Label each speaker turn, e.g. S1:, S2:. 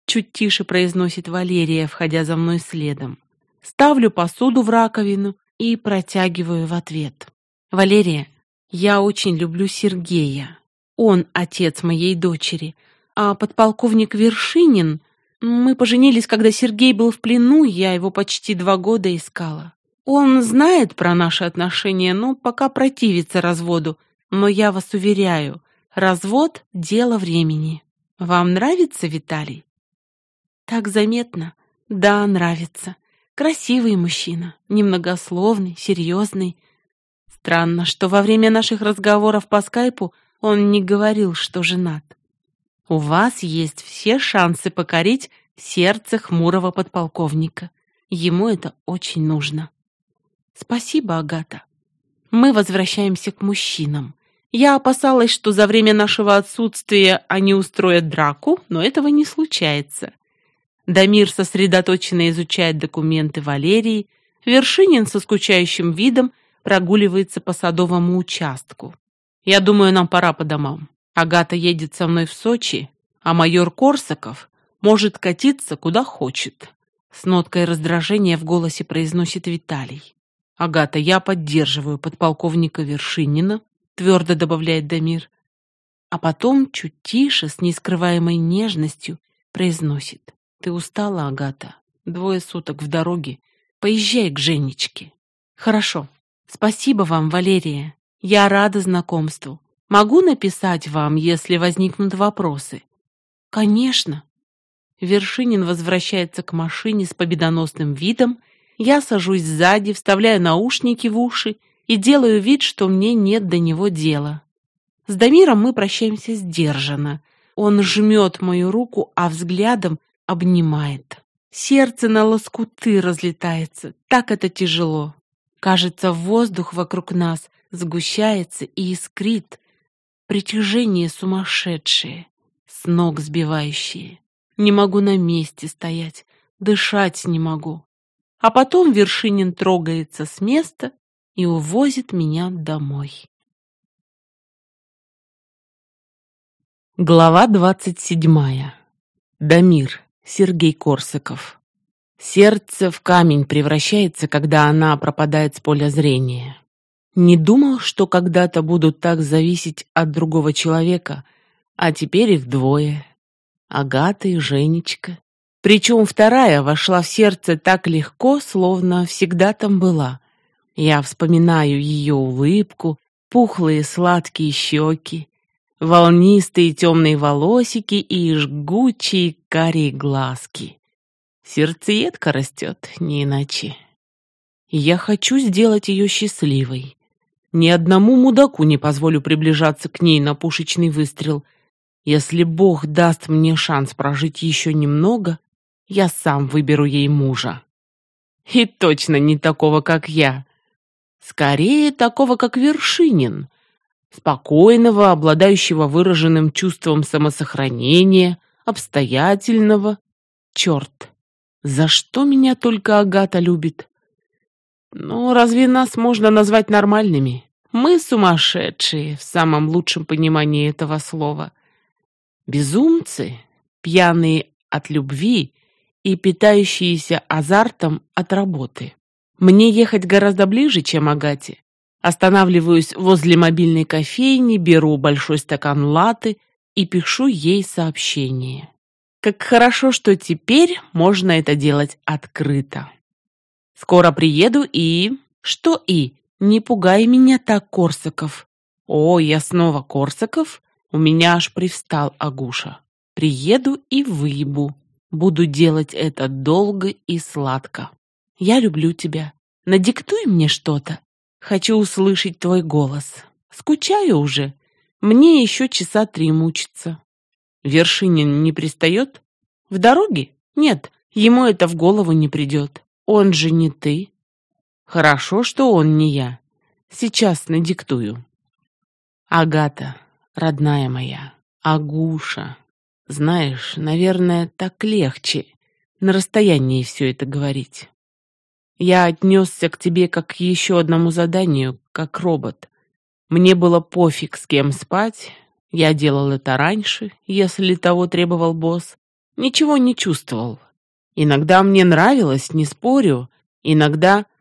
S1: чуть тише произносит Валерия, входя за мной следом. Ставлю посуду в раковину и протягиваю в ответ. Валерия, я очень люблю Сергея. Он отец моей дочери, а подполковник Вершинин... Мы поженились, когда Сергей был в плену, я его почти 2 года искала. Он знает про наши отношения, но пока противится разводу. Но я вас уверяю, развод — дело времени. Вам нравится Виталий? Так заметно. Да, нравится. Красивый мужчина, немногословный, серьезный. Странно, что во время наших разговоров по скайпу он не говорил, что женат. У вас есть все шансы покорить сердце хмурого подполковника. Ему это очень нужно. Спасибо, Агата. Мы возвращаемся к мужчинам. Я опасалась, что за время нашего отсутствия они устроят драку, но этого не случается. Дамир сосредоточенно изучает документы Валерии, Вершинин со скучающим видом прогуливается по садовому участку. Я думаю, нам пора по домам. Агата едет со мной в Сочи, а майор Корсаков может катиться куда хочет. С ноткой раздражения в голосе произносит Виталий. Агата, я поддерживаю подполковника Вершинина, твердо добавляет Дамир. А потом чуть тише, с нескрываемой нежностью, произносит. Ты устала, Агата? 2 суток в дороге. Поезжай к Женечке. Хорошо. Спасибо вам, Валерия. Я рада знакомству. Могу написать вам, если возникнут вопросы? Конечно. Вершинин возвращается к машине с победоносным видом. Я сажусь сзади, вставляю наушники в уши и делаю вид, что мне нет до него дела. С Дамиром мы прощаемся сдержанно. Он жмет мою руку, а взглядом обнимает. Сердце на лоскуты разлетается. Так это тяжело. Кажется, воздух вокруг нас сгущается и искрит. Притяжение сумасшедшее, с ног сбивающее. Не могу на месте стоять, дышать не могу. А потом Вершинин трогается с места и увозит меня домой. Глава 27. Дамир, Сергей Корсаков. Сердце в камень превращается, когда она пропадает с поля зрения. Не думал, что когда-то буду так зависеть от другого человека, а теперь их 2. Агата и Женечка. Причем вторая вошла в сердце так легко, словно всегда там была. Я вспоминаю ее улыбку, пухлые сладкие щеки, волнистые темные волосики и жгучие карие глазки. Сердцеедка растет, не иначе. Я хочу сделать ее счастливой. Ни одному мудаку не позволю приближаться к ней на пушечный выстрел. Если Бог даст мне шанс прожить еще немного, я сам выберу ей мужа. И точно не такого, как я. Скорее, такого, как Вершинин. Спокойного, обладающего выраженным чувством самосохранения, обстоятельного. Черт, за что меня только Агата любит? Ну, разве нас можно назвать нормальными? Мы сумасшедшие, в самом лучшем понимании этого слова. Безумцы, пьяные от любви и питающиеся азартом от работы. Мне ехать гораздо ближе, чем Агате. Останавливаюсь возле мобильной кофейни, беру большой стакан латте и пишу ей сообщение. Как хорошо, что теперь можно это делать открыто. Скоро приеду и... Что и? Не пугай меня так, Корсаков. О, я снова Корсаков? У меня аж привстал Агуша. Приеду и выебу. Буду делать это долго и сладко. Я люблю тебя. Надиктуй мне что-то. Хочу услышать твой голос. Скучаю уже. Мне еще часа 3 мучиться. Вершинин не пристает? В дороге? Нет, ему это в голову не придет. Он же не ты. Хорошо, что он не я. Сейчас надиктую. Агата, родная моя, Агуша. Знаешь, наверное, так легче на расстоянии все это говорить. Я отнесся к тебе как к еще одному заданию, как робот. Мне было пофиг, с кем спать. Я делал это раньше, если того требовал босс. Ничего не чувствовал. Иногда мне нравилось, не спорю, иногда